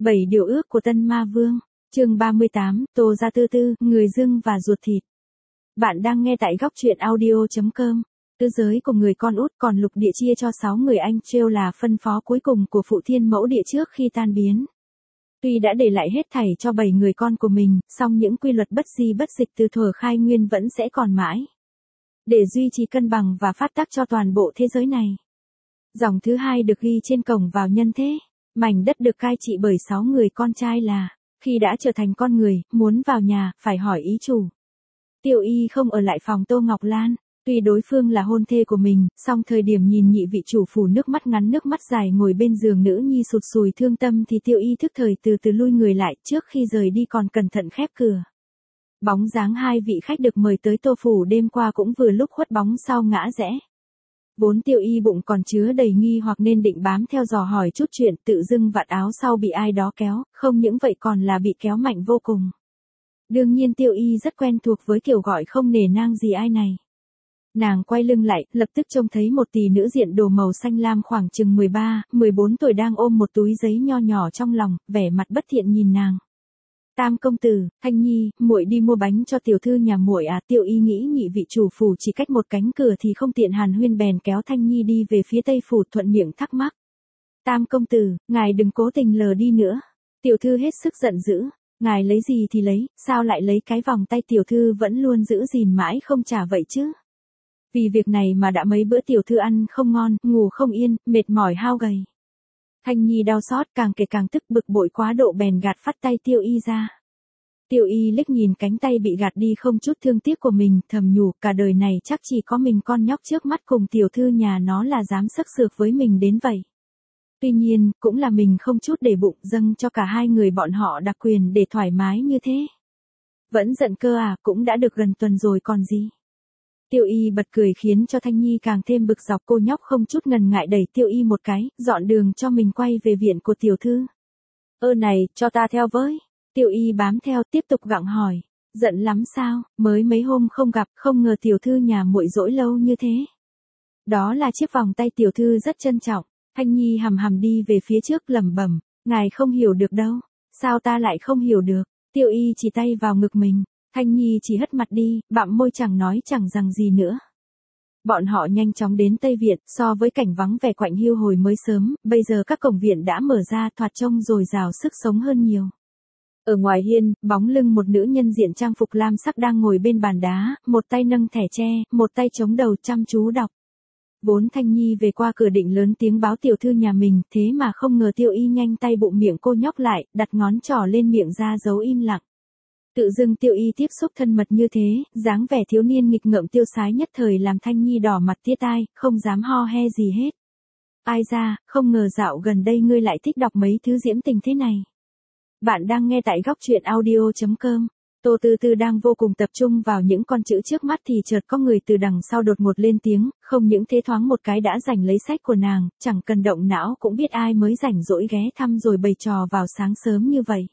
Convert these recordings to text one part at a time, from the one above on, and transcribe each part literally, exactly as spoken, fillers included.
Bảy điều ước của Tân Ma Vương, chương ba mươi tám, Tô Gia Tư Tư, người dưng và ruột thịt. Bạn đang nghe tại góc truyện audio chấm com. Tứ giới của người con út còn lục địa chia cho sáu người anh trêu là phân phó cuối cùng của phụ thiên mẫu địa trước khi tan biến. Tuy đã để lại hết thảy cho bảy người con của mình, song những quy luật bất di bất dịch từ thuở khai nguyên vẫn sẽ còn mãi. Để duy trì cân bằng và phát tác cho toàn bộ thế giới này. Dòng thứ hai được ghi trên cổng vào nhân thế. Mảnh đất được cai trị bởi sáu người con trai là, khi đã trở thành con người, muốn vào nhà, phải hỏi ý chủ. Tiêu Y không ở lại phòng Tô Ngọc Lan, tuy đối phương là hôn thê của mình, song thời điểm nhìn nhị vị chủ phủ nước mắt ngắn nước mắt dài ngồi bên giường nữ nhi sụt sùi thương tâm thì Tiêu Y thức thời từ từ lui người lại, trước khi rời đi còn cẩn thận khép cửa. Bóng dáng hai vị khách được mời tới Tô phủ đêm qua cũng vừa lúc khuất bóng sau ngã rẽ. Vốn Tiêu Y bụng còn chứa đầy nghi hoặc nên định bám theo dò hỏi chút chuyện, tự dưng vạt áo sau bị ai đó kéo, không những vậy còn là bị kéo mạnh vô cùng. Đương nhiên Tiêu Y rất quen thuộc với kiểu gọi không nể nang gì ai này. Nàng quay lưng lại, lập tức trông thấy một tỷ nữ diện đồ màu xanh lam khoảng chừng mười ba, mười bốn tuổi đang ôm một túi giấy nho nhỏ trong lòng, vẻ mặt bất thiện nhìn nàng. Tam công tử, Thanh Nhi, muội đi mua bánh cho tiểu thư nhà muội à? Tiêu Y nghĩ nhị vị chủ phủ chỉ cách một cánh cửa thì không tiện hàn huyên bèn kéo Thanh Nhi đi về phía tây phủ, thuận miệng thắc mắc. Tam công tử, ngài đừng cố tình lờ đi nữa. Tiểu thư hết sức giận dữ, ngài lấy gì thì lấy, sao lại lấy cái vòng tay tiểu thư vẫn luôn giữ gìn mãi không trả vậy chứ? Vì việc này mà đã mấy bữa tiểu thư ăn không ngon, ngủ không yên, mệt mỏi hao gầy. Thanh Nhi đau xót, càng kể càng tức, bực bội quá độ bèn gạt phắt tay Tiêu Y ra. Tiêu Y liếc nhìn cánh tay bị gạt đi không chút thương tiếc của mình, thầm nhủ cả đời này chắc chỉ có mình con nhóc trước mắt cùng tiểu thư nhà nó là dám sức sược với mình đến vậy. Tuy nhiên, cũng là mình không chút để bụng, dâng cho cả hai người bọn họ đặc quyền để thoải mái như thế. Vẫn giận cơ à, cũng đã được gần tuần rồi còn gì. Tiêu Y bật cười khiến cho Thanh Nhi càng thêm bực dọc, cô nhóc không chút ngần ngại đẩy Tiêu Y một cái, dọn đường cho mình quay về viện của tiểu thư. Ơ này, cho ta theo với. Tiêu Y bám theo tiếp tục gặng hỏi. Giận lắm sao, mới mấy hôm không gặp, không ngờ tiểu thư nhà muội dỗi lâu như thế. Đó là chiếc vòng tay tiểu thư rất trân trọng. Thanh Nhi hầm hầm đi về phía trước lẩm bẩm, ngài không hiểu được đâu. Sao ta lại không hiểu được? Tiêu Y chỉ tay vào ngực mình. Thanh Nhi chỉ hất mặt đi, bặm môi chẳng nói chẳng rằng gì nữa. Bọn họ nhanh chóng đến Tây Viện, so với cảnh vắng vẻ quạnh hiu hồi mới sớm, bây giờ các cổng viện đã mở ra, thoạt trông dồi dào sức sống hơn nhiều. Ở ngoài hiên, bóng lưng một nữ nhân diện trang phục lam sắc đang ngồi bên bàn đá, một tay nâng thẻ tre, một tay chống đầu chăm chú đọc. Vốn Thanh Nhi về qua cửa định lớn tiếng báo tiểu thư nhà mình, thế mà không ngờ Tiêu Y nhanh tay bụng miệng cô nhóc lại, đặt ngón trỏ lên miệng ra dấu im lặng. Tự dưng Tiêu Y tiếp xúc thân mật như thế, dáng vẻ thiếu niên nghịch ngợm tiêu sái nhất thời làm Thanh Nhi đỏ mặt tía tai, không dám ho he gì hết. Ai ra, không ngờ dạo gần đây ngươi lại thích đọc mấy thứ diễm tình thế này. Bạn đang nghe tại góc truyện audio chấm com. Tô Tư Tư đang vô cùng tập trung vào những con chữ trước mắt thì chợt có người từ đằng sau đột ngột lên tiếng, không những thế thoáng một cái đã giành lấy sách của nàng, chẳng cần động não cũng biết ai mới rảnh rỗi ghé thăm rồi bày trò vào sáng sớm như vậy.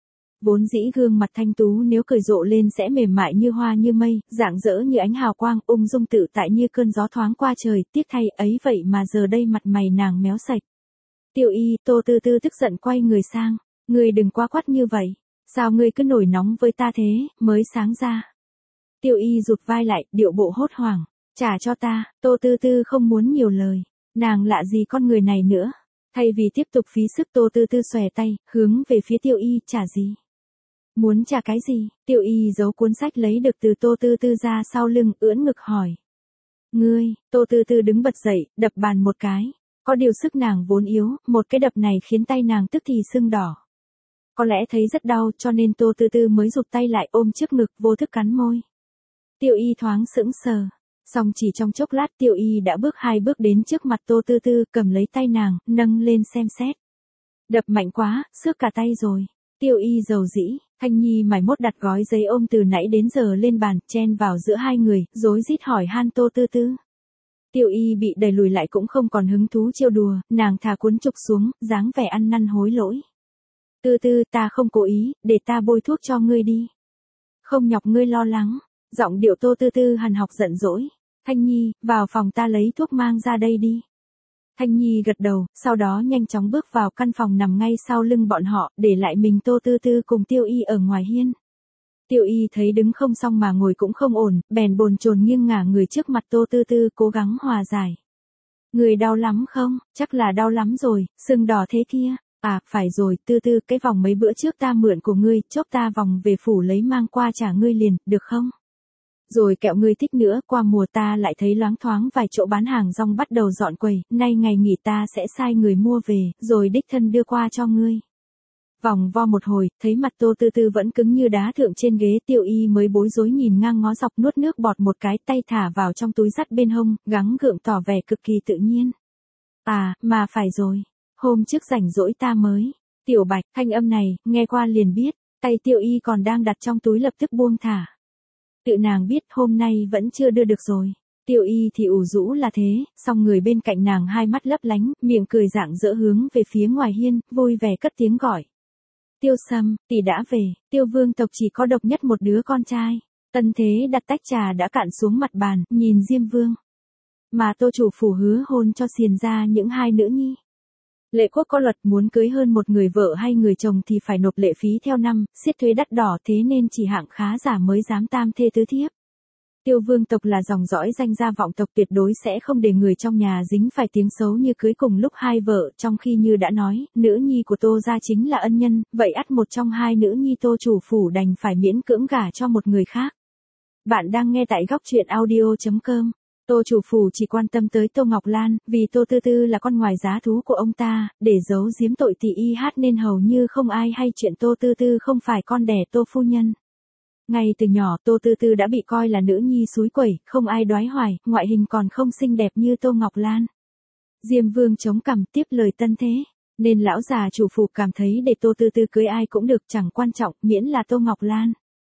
Vốn dĩ gương mặt thanh tú nếu cười rộ lên sẽ mềm mại như hoa như mây, rạng rỡ như ánh hào quang, ung dung tự tại như cơn gió thoáng qua trời, tiếc thay ấy vậy mà giờ đây mặt mày nàng méo sạch. Tiêu Y, Tô Tư Tư tức giận quay người sang, ngươi đừng quá quắt như vậy, sao ngươi cứ nổi nóng với ta thế, mới sáng ra. Tiêu Y rụt vai lại, điệu bộ hốt hoảng, trả cho ta. Tô Tư Tư không muốn nhiều lời, nàng lạ gì con người này nữa. Thay vì tiếp tục phí sức Tô Tư Tư xòe tay, hướng về phía Tiêu Y, trả gì? Muốn trả cái gì? Tiêu Y giấu cuốn sách lấy được từ Tô Tư Tư ra sau lưng, ưỡn ngực hỏi. Ngươi, Tô Tư Tư đứng bật dậy, đập bàn một cái. Có điều sức nàng vốn yếu, một cái đập này khiến tay nàng tức thì sưng đỏ. Có lẽ thấy rất đau cho nên Tô Tư Tư mới rụt tay lại ôm trước ngực vô thức cắn môi. Tiêu Y thoáng sững sờ. Xong chỉ trong chốc lát Tiêu Y đã bước hai bước đến trước mặt Tô Tư Tư, cầm lấy tay nàng, nâng lên xem xét. Đập mạnh quá, xước cả tay rồi. Tiêu Y dầu dĩ, Thanh Nhi mải mốt đặt gói giấy ôm từ nãy đến giờ lên bàn, chen vào giữa hai người, rối rít hỏi han Tô Tư Tư. Tiêu Y bị đẩy lùi lại cũng không còn hứng thú trêu đùa, nàng thả cuốn trục xuống, dáng vẻ ăn năn hối lỗi. Tư Tư, ta không cố ý, để ta bôi thuốc cho ngươi đi. Không nhọc ngươi lo lắng. Giọng điệu Tô Tư Tư hằn học giận dỗi. Thanh Nhi, vào phòng ta lấy thuốc mang ra đây đi. Thanh Nhi gật đầu, sau đó nhanh chóng bước vào căn phòng nằm ngay sau lưng bọn họ, để lại mình Tô Tư Tư cùng Tiêu Y ở ngoài hiên. Tiêu Y thấy đứng không xong mà ngồi cũng không ổn, bèn bồn chồn nghiêng ngả người trước mặt Tô Tư Tư cố gắng hòa giải. Người đau lắm không? Chắc là đau lắm rồi, sưng đỏ thế kia. À, phải rồi, Tư Tư, cái vòng mấy bữa trước ta mượn của ngươi, chốc ta vòng về phủ lấy mang qua trả ngươi liền, được không? Rồi kẹo ngươi thích nữa, qua mùa ta lại thấy loáng thoáng vài chỗ bán hàng rong bắt đầu dọn quầy, nay ngày nghỉ ta sẽ sai người mua về, rồi đích thân đưa qua cho ngươi. Vòng vo một hồi, thấy mặt Tô Tư Tư vẫn cứng như đá thượng trên ghế, Tiêu Y mới bối rối nhìn ngang ngó dọc, nuốt nước bọt một cái, tay thả vào trong túi dắt bên hông, gắng gượng tỏ vẻ cực kỳ tự nhiên. À, mà phải rồi, hôm trước rảnh rỗi ta mới. Tiểu Bạch, thanh âm này, nghe qua liền biết, tay Tiêu Y còn đang đặt trong túi lập tức buông thả. Tự nàng biết hôm nay vẫn chưa đưa được rồi. Tiêu Y thì ủ rũ là thế, song người bên cạnh nàng hai mắt lấp lánh, miệng cười rạng rỡ hướng về phía ngoài hiên, vui vẻ cất tiếng gọi. Tiêu Sâm, tỷ đã về. Tiêu Vương tộc chỉ có độc nhất một đứa con trai. Tân Thế đặt tách trà đã cạn xuống mặt bàn, nhìn Diêm Vương. Mà Tô chủ phủ hứa hôn cho xiền ra những hai nữ nhi. Lệ quốc có luật muốn cưới hơn một người vợ hay người chồng thì phải nộp lệ phí theo năm, xiết thuế đắt đỏ, thế nên chỉ hạng khá giả mới dám tam thê tứ thiếp. Tiêu Vương tộc là dòng dõi danh gia vọng tộc, tuyệt đối sẽ không để người trong nhà dính phải tiếng xấu như cưới cùng lúc hai vợ, trong khi như đã nói, nữ nhi của Tô gia chính là ân nhân, vậy ắt một trong hai nữ nhi Tô chủ phủ đành phải miễn cưỡng gả cho một người khác. Bạn đang nghe tại góc truyện audio chấm com. Tô chủ phủ chỉ quan tâm tới Tô Ngọc Lan, vì Tô Tư Tư là con ngoài giá thú của ông ta, để giấu giếm tội thì y hát nên hầu như không ai hay chuyện Tô Tư Tư không phải con đẻ Tô phu nhân. Ngay từ nhỏ Tô Tư Tư đã bị coi là nữ nhi suối quẩy, không ai đoái hoài, ngoại hình còn không xinh đẹp như Tô Ngọc Lan. Diêm Vương chống cằm tiếp lời Tân Thế, nên lão già chủ phủ cảm thấy để Tô Tư Tư cưới ai cũng được, chẳng quan trọng, miễn là Tô Ngọc Lan.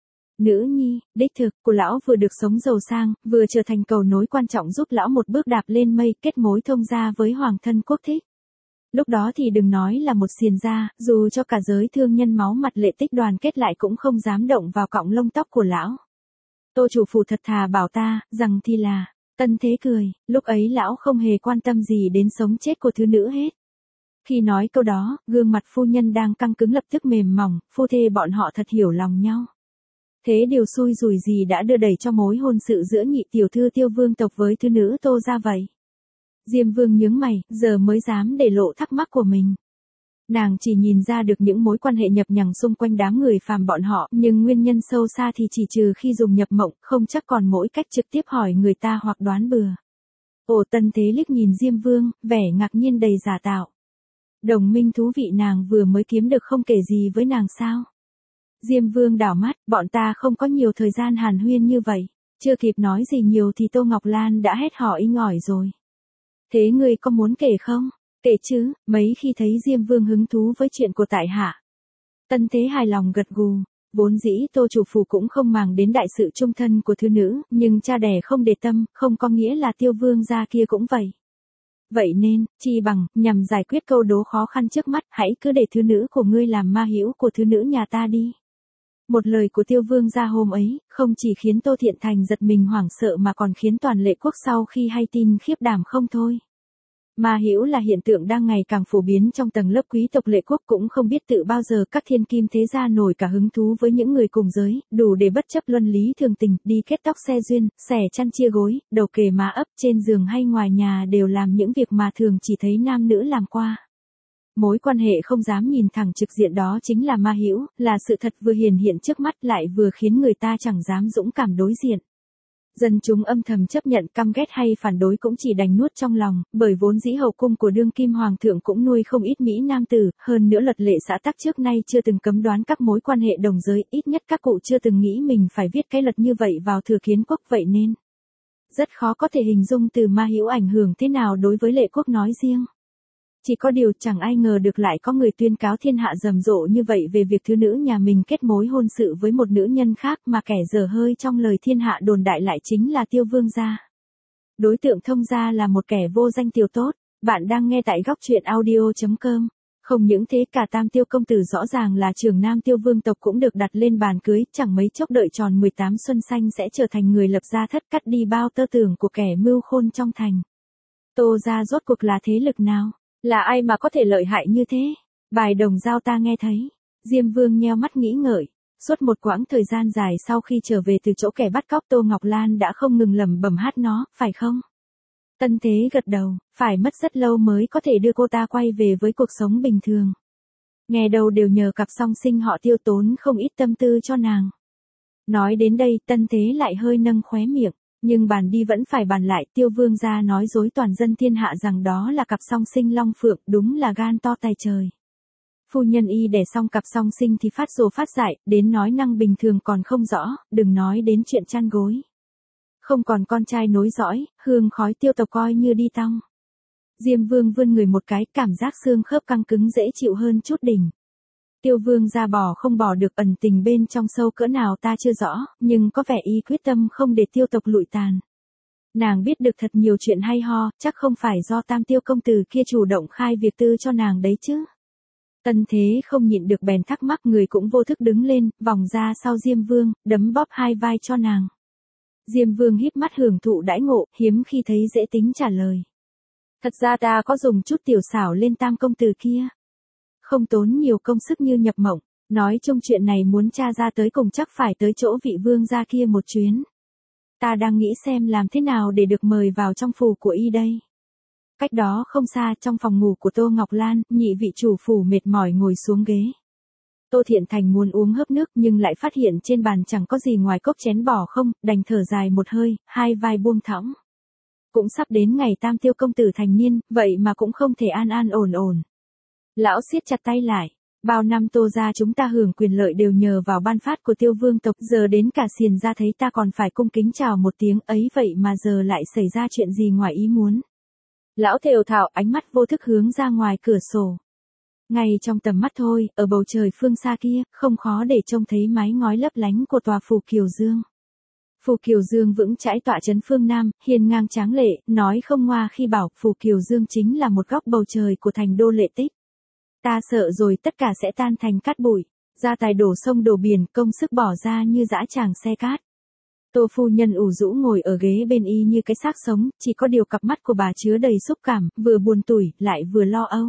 Nữ nhi, đích thực, của lão vừa được sống giàu sang, vừa trở thành cầu nối quan trọng giúp lão một bước đạp lên mây, kết mối thông gia với hoàng thân quốc thích. Lúc đó thì đừng nói là một xiền gia, dù cho cả giới thương nhân máu mặt Lệ Tích đoàn kết lại cũng không dám động vào cọng lông tóc của lão. Tô chủ phủ thật thà bảo ta, rằng thì là, Tân Thế cười, lúc ấy lão không hề quan tâm gì đến sống chết của thứ nữ hết. Khi nói câu đó, gương mặt phu nhân đang căng cứng lập tức mềm mỏng, phu thê bọn họ thật hiểu lòng nhau. Thế điều xui rủi gì đã đưa đẩy cho mối hôn sự giữa nhị tiểu thư Tiêu Vương tộc với thứ nữ Tô gia vậy? Diêm Vương nhướng mày, giờ mới dám để lộ thắc mắc của mình. Nàng chỉ nhìn ra được những mối quan hệ nhập nhằng xung quanh đám người phàm bọn họ, nhưng nguyên nhân sâu xa thì chỉ trừ khi dùng nhập mộng, không chắc còn mỗi cách trực tiếp hỏi người ta hoặc đoán bừa. Ồ, Tân Thế liếc nhìn Diêm Vương, vẻ ngạc nhiên đầy giả tạo. Đồng minh thú vị nàng vừa mới kiếm được không kể gì với nàng sao? Diêm Vương đảo mắt, bọn ta không có nhiều thời gian hàn huyên như vậy. Chưa kịp nói gì nhiều thì Tô Ngọc Lan đã hét hò inh ỏi rồi. Thế ngươi có muốn kể không? Kể chứ, mấy khi thấy Diêm Vương hứng thú với chuyện của tại hạ. Tân Thế hài lòng gật gù, vốn dĩ Tô chủ phủ cũng không màng đến đại sự chung thân của thứ nữ, nhưng cha đẻ không để tâm, không có nghĩa là Tiêu Vương gia kia cũng vậy. Vậy nên, chi bằng, nhằm giải quyết câu đố khó khăn trước mắt, hãy cứ để thứ nữ của ngươi làm ma hữu của thứ nữ nhà ta đi. Một lời của Tiêu Vương gia hôm ấy, không chỉ khiến Tô Thiện Thành giật mình hoảng sợ mà còn khiến toàn Lệ quốc sau khi hay tin khiếp đảm không thôi. Ma hữu là hiện tượng đang ngày càng phổ biến trong tầng lớp quý tộc Lệ quốc, cũng không biết tự bao giờ các thiên kim thế gia nổi cả hứng thú với những người cùng giới, đủ để bất chấp luân lý thường tình, đi kết tóc xe duyên, xẻ chăn chia gối, đầu kề má ấp, trên giường hay ngoài nhà đều làm những việc mà thường chỉ thấy nam nữ làm qua. Mối quan hệ không dám nhìn thẳng trực diện đó chính là ma hữu, là sự thật vừa hiển hiện trước mắt lại vừa khiến người ta chẳng dám dũng cảm đối diện. Dân chúng âm thầm chấp nhận, căm ghét hay phản đối cũng chỉ đành nuốt trong lòng, bởi vốn dĩ hậu cung của đương kim hoàng thượng cũng nuôi không ít mỹ nam tử, hơn nữa luật lệ xã tắc trước nay chưa từng cấm đoán các mối quan hệ đồng giới, ít nhất các cụ chưa từng nghĩ mình phải viết cái luật như vậy vào thừa kiến quốc, vậy nên rất khó có thể hình dung từ ma hữu ảnh hưởng thế nào đối với Lệ quốc nói riêng. Chỉ có điều chẳng ai ngờ được lại có người tuyên cáo thiên hạ rầm rộ như vậy về việc thứ nữ nhà mình kết mối hôn sự với một nữ nhân khác, mà kẻ dở hơi trong lời thiên hạ đồn đại lại chính là Tiêu Vương gia. Đối tượng thông gia là một kẻ vô danh tiểu tốt. Bạn đang nghe tại góc truyện audio chấm com. Không những thế, cả Tam Tiêu công tử rõ ràng là trưởng nam Tiêu Vương tộc cũng được đặt lên bàn cưới, chẳng mấy chốc đợi tròn mười tám xuân xanh sẽ trở thành người lập gia thất, cắt đi bao tơ tưởng của kẻ mưu khôn trong thành. Tô gia rốt cuộc là thế lực nào? Là ai mà có thể lợi hại như thế? Bài đồng dao ta nghe thấy. Diêm Vương nheo mắt nghĩ ngợi. Suốt một quãng thời gian dài sau khi trở về từ chỗ kẻ bắt cóc Tô Ngọc Lan đã không ngừng lẩm bẩm hát nó, phải không? Tân Thế gật đầu, phải mất rất lâu mới có thể đưa cô ta quay về với cuộc sống bình thường. Nghe đầu đều nhờ cặp song sinh họ Tiêu tốn không ít tâm tư cho nàng. Nói đến đây Tân Thế lại hơi nâng khóe miệng, nhưng bàn đi vẫn phải bàn lại. Tiêu Vương gia nói dối toàn dân thiên hạ rằng đó là cặp song sinh Long Phượng, đúng là gan to tài trời. Phu nhân y đẻ xong cặp song sinh thì phát rồ phát dại, đến nói năng bình thường còn không rõ, đừng nói đến chuyện chăn gối. Không còn con trai nối dõi, hương khói Tiêu tộc coi như đi tong. Diêm Vương vươn người một cái, cảm giác xương khớp căng cứng dễ chịu hơn chút đỉnh. Tiêu Vương gia bỏ không bỏ được, ẩn tình bên trong sâu cỡ nào ta chưa rõ, nhưng có vẻ y quyết tâm không để Tiêu tộc lụi tàn. Nàng biết được thật nhiều chuyện hay ho, chắc không phải do Tam Tiêu công tử kia chủ động khai việc tư cho nàng đấy chứ. Tân Thế không nhịn được bèn thắc mắc, người cũng vô thức đứng lên, vòng ra sau Diêm Vương, đấm bóp hai vai cho nàng. Diêm Vương híp mắt hưởng thụ đãi ngộ, hiếm khi thấy dễ tính trả lời. Thật ra ta có dùng chút tiểu xảo lên Tam công tử kia. Không tốn nhiều công sức như nhập mộng, nói chung chuyện này muốn tra ra tới cùng chắc phải tới chỗ vị vương gia kia một chuyến. Ta đang nghĩ xem làm thế nào để được mời vào trong phủ của y đây. Cách đó không xa trong phòng ngủ của Tô Ngọc Lan, nhị vị chủ phủ mệt mỏi ngồi xuống ghế. Tô Thiện Thành muốn uống hớp nước nhưng lại phát hiện trên bàn chẳng có gì ngoài cốc chén bỏ không, đành thở dài một hơi, hai vai buông thõng. Cũng sắp đến ngày Tam Tiêu công tử thành niên, vậy mà cũng không thể an an ổn ổn. Lão siết chặt tay lại, bao năm Tô gia chúng ta hưởng quyền lợi đều nhờ vào ban phát của Tiêu Vương tộc, giờ đến cả Xiền gia thấy ta còn phải cung kính chào một tiếng ấy, vậy mà giờ lại xảy ra chuyện gì ngoài ý muốn. Lão thều thào, ánh mắt vô thức hướng ra ngoài cửa sổ. Ngay trong tầm mắt thôi, ở bầu trời phương xa kia, không khó để trông thấy mái ngói lấp lánh của tòa phủ Kiều Dương. Phủ Kiều Dương vững chãi tọa trấn phương Nam, hiên ngang tráng lệ, nói không ngoa khi bảo phủ Kiều Dương chính là một góc bầu trời của thành đô lệ tích. Ta sợ rồi tất cả sẽ tan thành cát bụi, gia tài đổ sông đổ biển, công sức bỏ ra như dã tràng xe cát. Tô phu nhân ủ rũ ngồi ở ghế bên y như cái xác sống, chỉ có điều cặp mắt của bà chứa đầy xúc cảm, vừa buồn tủi, lại vừa lo âu.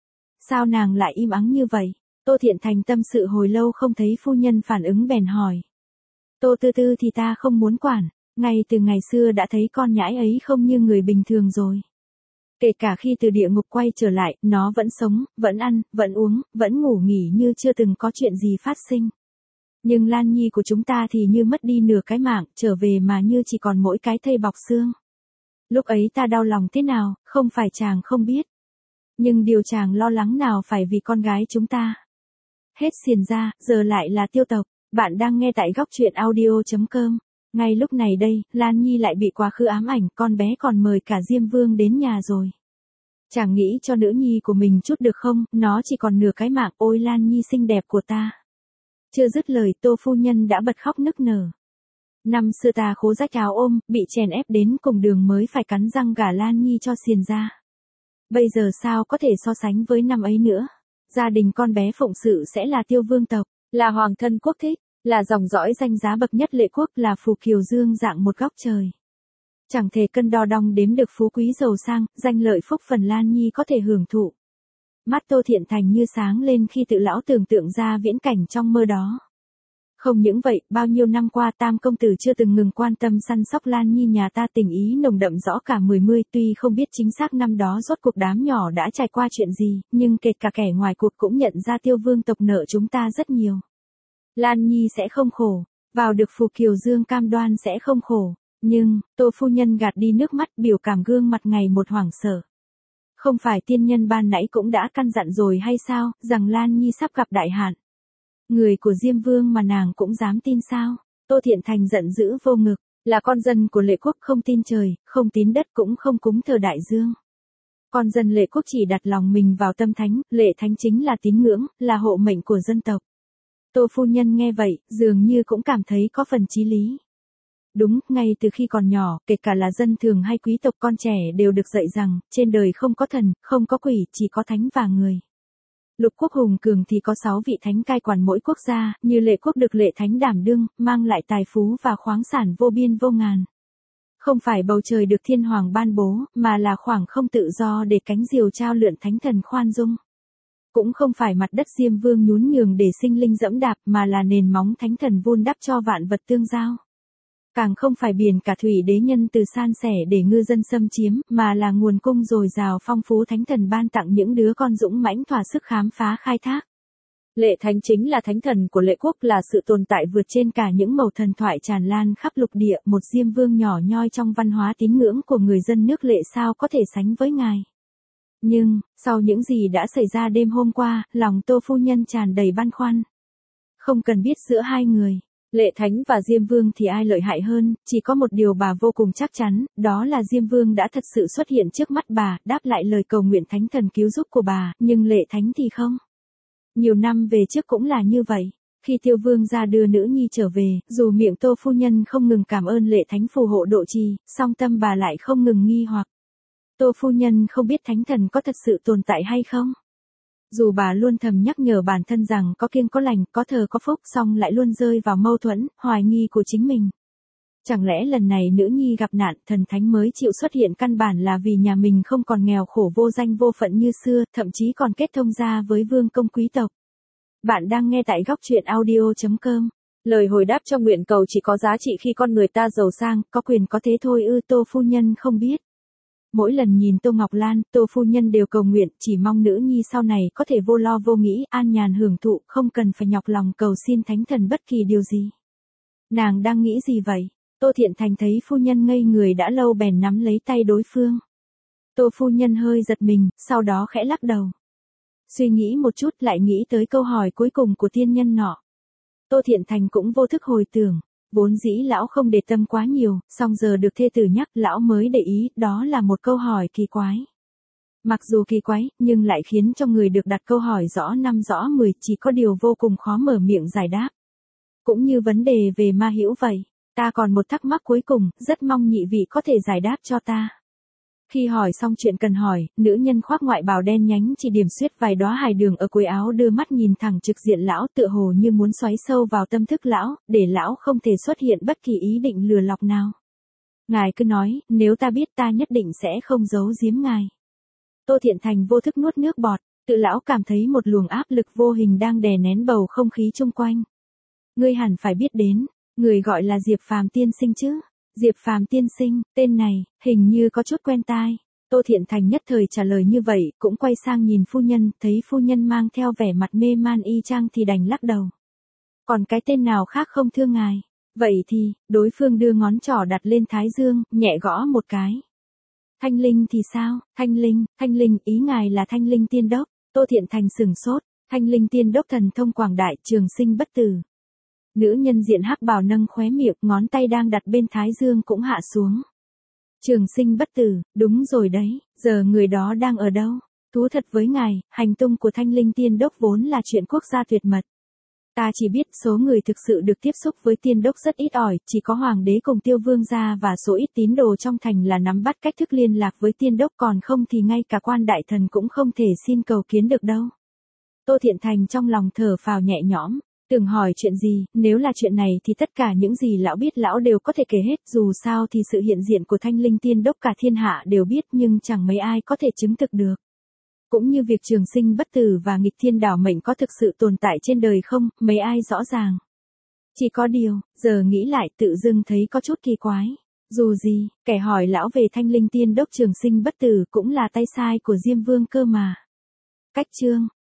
Sao nàng lại im ắng như vậy? Tô Thiện Thành tâm sự hồi lâu không thấy phu nhân phản ứng bèn hỏi. Tô Tư Tư thì ta không muốn quản, ngay từ ngày xưa đã thấy con nhãi ấy không như người bình thường rồi. Kể cả khi từ địa ngục quay trở lại, nó vẫn sống, vẫn ăn, vẫn uống, vẫn ngủ nghỉ như chưa từng có chuyện gì phát sinh. Nhưng Lan Nhi của chúng ta thì như mất đi nửa cái mạng, trở về mà như chỉ còn mỗi cái thây bọc xương. Lúc ấy ta đau lòng thế nào, không phải chàng không biết. Nhưng điều chàng lo lắng nào phải vì con gái chúng ta. Hết Xiền ra, giờ lại là Tiêu tộc. Bạn đang nghe tại góc truyện audio chấm com. Ngay lúc này đây, Lan Nhi lại bị quá khứ ám ảnh, con bé còn mời cả Diêm Vương đến nhà rồi. Chàng nghĩ cho nữ nhi của mình chút được không, nó chỉ còn nửa cái mạng, ôi Lan Nhi xinh đẹp của ta. Chưa dứt lời Tô phu nhân đã bật khóc nức nở. Năm xưa ta khố rách áo ôm, bị chèn ép đến cùng đường mới phải cắn răng gả Lan Nhi cho Xiền ra. Bây giờ sao có thể so sánh với năm ấy nữa. Gia đình con bé phụng sự sẽ là Tiêu Vương tộc, là hoàng thân quốc thích, là dòng dõi danh giá bậc nhất lệ quốc, là phù Kiều Dương dạng một góc trời. Chẳng thể cân đo đong đếm được phú quý giàu sang, danh lợi phúc phần Lan Nhi có thể hưởng thụ. Mắt Tô Thiện Thành như sáng lên khi tự lão tưởng tượng ra viễn cảnh trong mơ đó. Không những vậy, bao nhiêu năm qua Tam công tử chưa từng ngừng quan tâm săn sóc Lan Nhi nhà ta, tình ý nồng đậm rõ cả mười mươi, tuy không biết chính xác năm đó rốt cuộc đám nhỏ đã trải qua chuyện gì, nhưng kể cả kẻ ngoài cuộc cũng nhận ra Tiêu Vương tộc nợ chúng ta rất nhiều. Lan Nhi sẽ không khổ, vào được phù Kiều Dương cam đoan sẽ không khổ, nhưng, Tô phu nhân gạt đi nước mắt, biểu cảm gương mặt ngày một hoảng sợ. Không phải tiên nhân ban nãy cũng đã căn dặn rồi hay sao, rằng Lan Nhi sắp gặp đại hạn. Người của Diêm Vương mà nàng cũng dám tin sao? Tô Thiện Thành giận dữ vô ngực, là con dân của lệ quốc, không tin trời, không tín đất, cũng không cúng thờ đại dương. Con dân lệ quốc chỉ đặt lòng mình vào tâm thánh, lệ thánh chính là tín ngưỡng, là hộ mệnh của dân tộc. Tô phu nhân nghe vậy, dường như cũng cảm thấy có phần chí lý. Đúng, ngay từ khi còn nhỏ, kể cả là dân thường hay quý tộc, con trẻ đều được dạy rằng, trên đời không có thần, không có quỷ, chỉ có thánh và người. Lục quốc hùng cường thì có sáu vị thánh cai quản mỗi quốc gia, như lệ quốc được lệ thánh đảm đương, mang lại tài phú và khoáng sản vô biên vô ngàn. Không phải bầu trời được thiên hoàng ban bố, mà là khoảng không tự do để cánh diều trao lượn thánh thần khoan dung. Cũng không phải mặt đất Diêm Vương nhún nhường để sinh linh dẫm đạp, mà là nền móng thánh thần vun đắp cho vạn vật tương giao. Càng không phải biển cả thủy đế nhân từ san sẻ để ngư dân xâm chiếm, mà là nguồn cung dồi dào phong phú thánh thần ban tặng những đứa con dũng mãnh thỏa sức khám phá khai thác. Lệ thánh chính là thánh thần của lệ quốc, là sự tồn tại vượt trên cả những mẩu thần thoại tràn lan khắp lục địa, một Diêm Vương nhỏ nhoi trong văn hóa tín ngưỡng của người dân nước Lệ sao có thể sánh với ngài. Nhưng, sau những gì đã xảy ra đêm hôm qua, lòng Tô phu nhân tràn đầy băn khoăn. Không cần biết giữa hai người, Lệ Thánh và Diêm Vương thì ai lợi hại hơn, chỉ có một điều bà vô cùng chắc chắn, đó là Diêm Vương đã thật sự xuất hiện trước mắt bà, đáp lại lời cầu nguyện thánh thần cứu giúp của bà, nhưng Lệ Thánh thì không. Nhiều năm về trước cũng là như vậy. Khi Tiêu Vương ra đưa nữ nhi trở về, dù miệng Tô phu nhân không ngừng cảm ơn Lệ Thánh phù hộ độ trì, song tâm bà lại không ngừng nghi hoặc. Tô phu nhân không biết thánh thần có thật sự tồn tại hay không? Dù bà luôn thầm nhắc nhở bản thân rằng có kiêng có lành, có thờ có phúc, song lại luôn rơi vào mâu thuẫn, hoài nghi của chính mình. Chẳng lẽ lần này nữ nhi gặp nạn, thần thánh mới chịu xuất hiện căn bản là vì nhà mình không còn nghèo khổ vô danh vô phận như xưa, thậm chí còn kết thông gia với vương công quý tộc. Bạn đang nghe tại góc truyện audio chấm com. Lời hồi đáp cho nguyện cầu chỉ có giá trị khi con người ta giàu sang, có quyền có thế thôi ư? Tô phu nhân không biết. Mỗi lần nhìn Tô Ngọc Lan, Tô phu nhân đều cầu nguyện, chỉ mong nữ nhi sau này có thể vô lo vô nghĩ, an nhàn hưởng thụ, không cần phải nhọc lòng cầu xin thánh thần bất kỳ điều gì. Nàng đang nghĩ gì vậy? Tô Thiện Thành thấy phu nhân ngây người đã lâu bèn nắm lấy tay đối phương. Tô phu nhân hơi giật mình, sau đó khẽ lắc đầu. Suy nghĩ một chút lại nghĩ tới câu hỏi cuối cùng của tiên nhân nọ. Tô Thiện Thành cũng vô thức hồi tưởng. Vốn dĩ lão không để tâm quá nhiều, song giờ được thê tử nhắc lão mới để ý, đó là một câu hỏi kỳ quái. Mặc dù kỳ quái, nhưng lại khiến cho người được đặt câu hỏi rõ năm rõ mười, chỉ có điều vô cùng khó mở miệng giải đáp. Cũng như vấn đề về ma hữu vậy, ta còn một thắc mắc cuối cùng, rất mong nhị vị có thể giải đáp cho ta. Khi hỏi xong chuyện cần hỏi, nữ nhân khoác ngoại bào đen nhánh chỉ điểm xuyết vài đóa hài đường ở cuối áo đưa mắt nhìn thẳng trực diện lão, tựa hồ như muốn xoáy sâu vào tâm thức lão, để lão không thể xuất hiện bất kỳ ý định lừa lọc nào. Ngài cứ nói, nếu ta biết ta nhất định sẽ không giấu giếm ngài. Tô Thiện Thành vô thức nuốt nước bọt, tự lão cảm thấy một luồng áp lực vô hình đang đè nén bầu không khí chung quanh. Ngươi hẳn phải biết đến, người gọi là Diệp Phàm tiên sinh chứ? Diệp Phàm tiên sinh, tên này, hình như có chút quen tai. Tô Thiện Thành nhất thời trả lời như vậy, cũng quay sang nhìn phu nhân, thấy phu nhân mang theo vẻ mặt mê man y chang thì đành lắc đầu. Còn cái tên nào khác không thưa ngài? Vậy thì, đối phương đưa ngón trỏ đặt lên thái dương, nhẹ gõ một cái. Thanh linh thì sao? Thanh linh, thanh linh, ý ngài là thanh linh tiên đốc. Tô Thiện Thành sửng sốt, thanh linh tiên đốc thần thông quảng đại, trường sinh bất tử. Nữ nhân diện hắc bào nâng khóe miệng, ngón tay đang đặt bên thái dương cũng hạ xuống. Trường sinh bất tử, đúng rồi đấy, giờ người đó đang ở đâu? Thú thật với ngài, hành tung của thanh linh tiên đốc vốn là chuyện quốc gia tuyệt mật. Ta chỉ biết số người thực sự được tiếp xúc với tiên đốc rất ít ỏi, chỉ có hoàng đế cùng Tiêu Vương gia và số ít tín đồ trong thành là nắm bắt cách thức liên lạc với tiên đốc, còn không thì ngay cả quan đại thần cũng không thể xin cầu kiến được đâu. Tô Thiện Thành trong lòng thở phào nhẹ nhõm. Từng hỏi chuyện gì, nếu là chuyện này thì tất cả những gì lão biết lão đều có thể kể hết, dù sao thì sự hiện diện của thanh linh tiên đốc cả thiên hạ đều biết nhưng chẳng mấy ai có thể chứng thực được. Cũng như việc trường sinh bất tử và nghịch thiên đảo mệnh có thực sự tồn tại trên đời không, mấy ai rõ ràng. Chỉ có điều, giờ nghĩ lại tự dưng thấy có chút kỳ quái. Dù gì, kẻ hỏi lão về thanh linh tiên đốc trường sinh bất tử cũng là tay sai của Diêm Vương cơ mà. Cách chương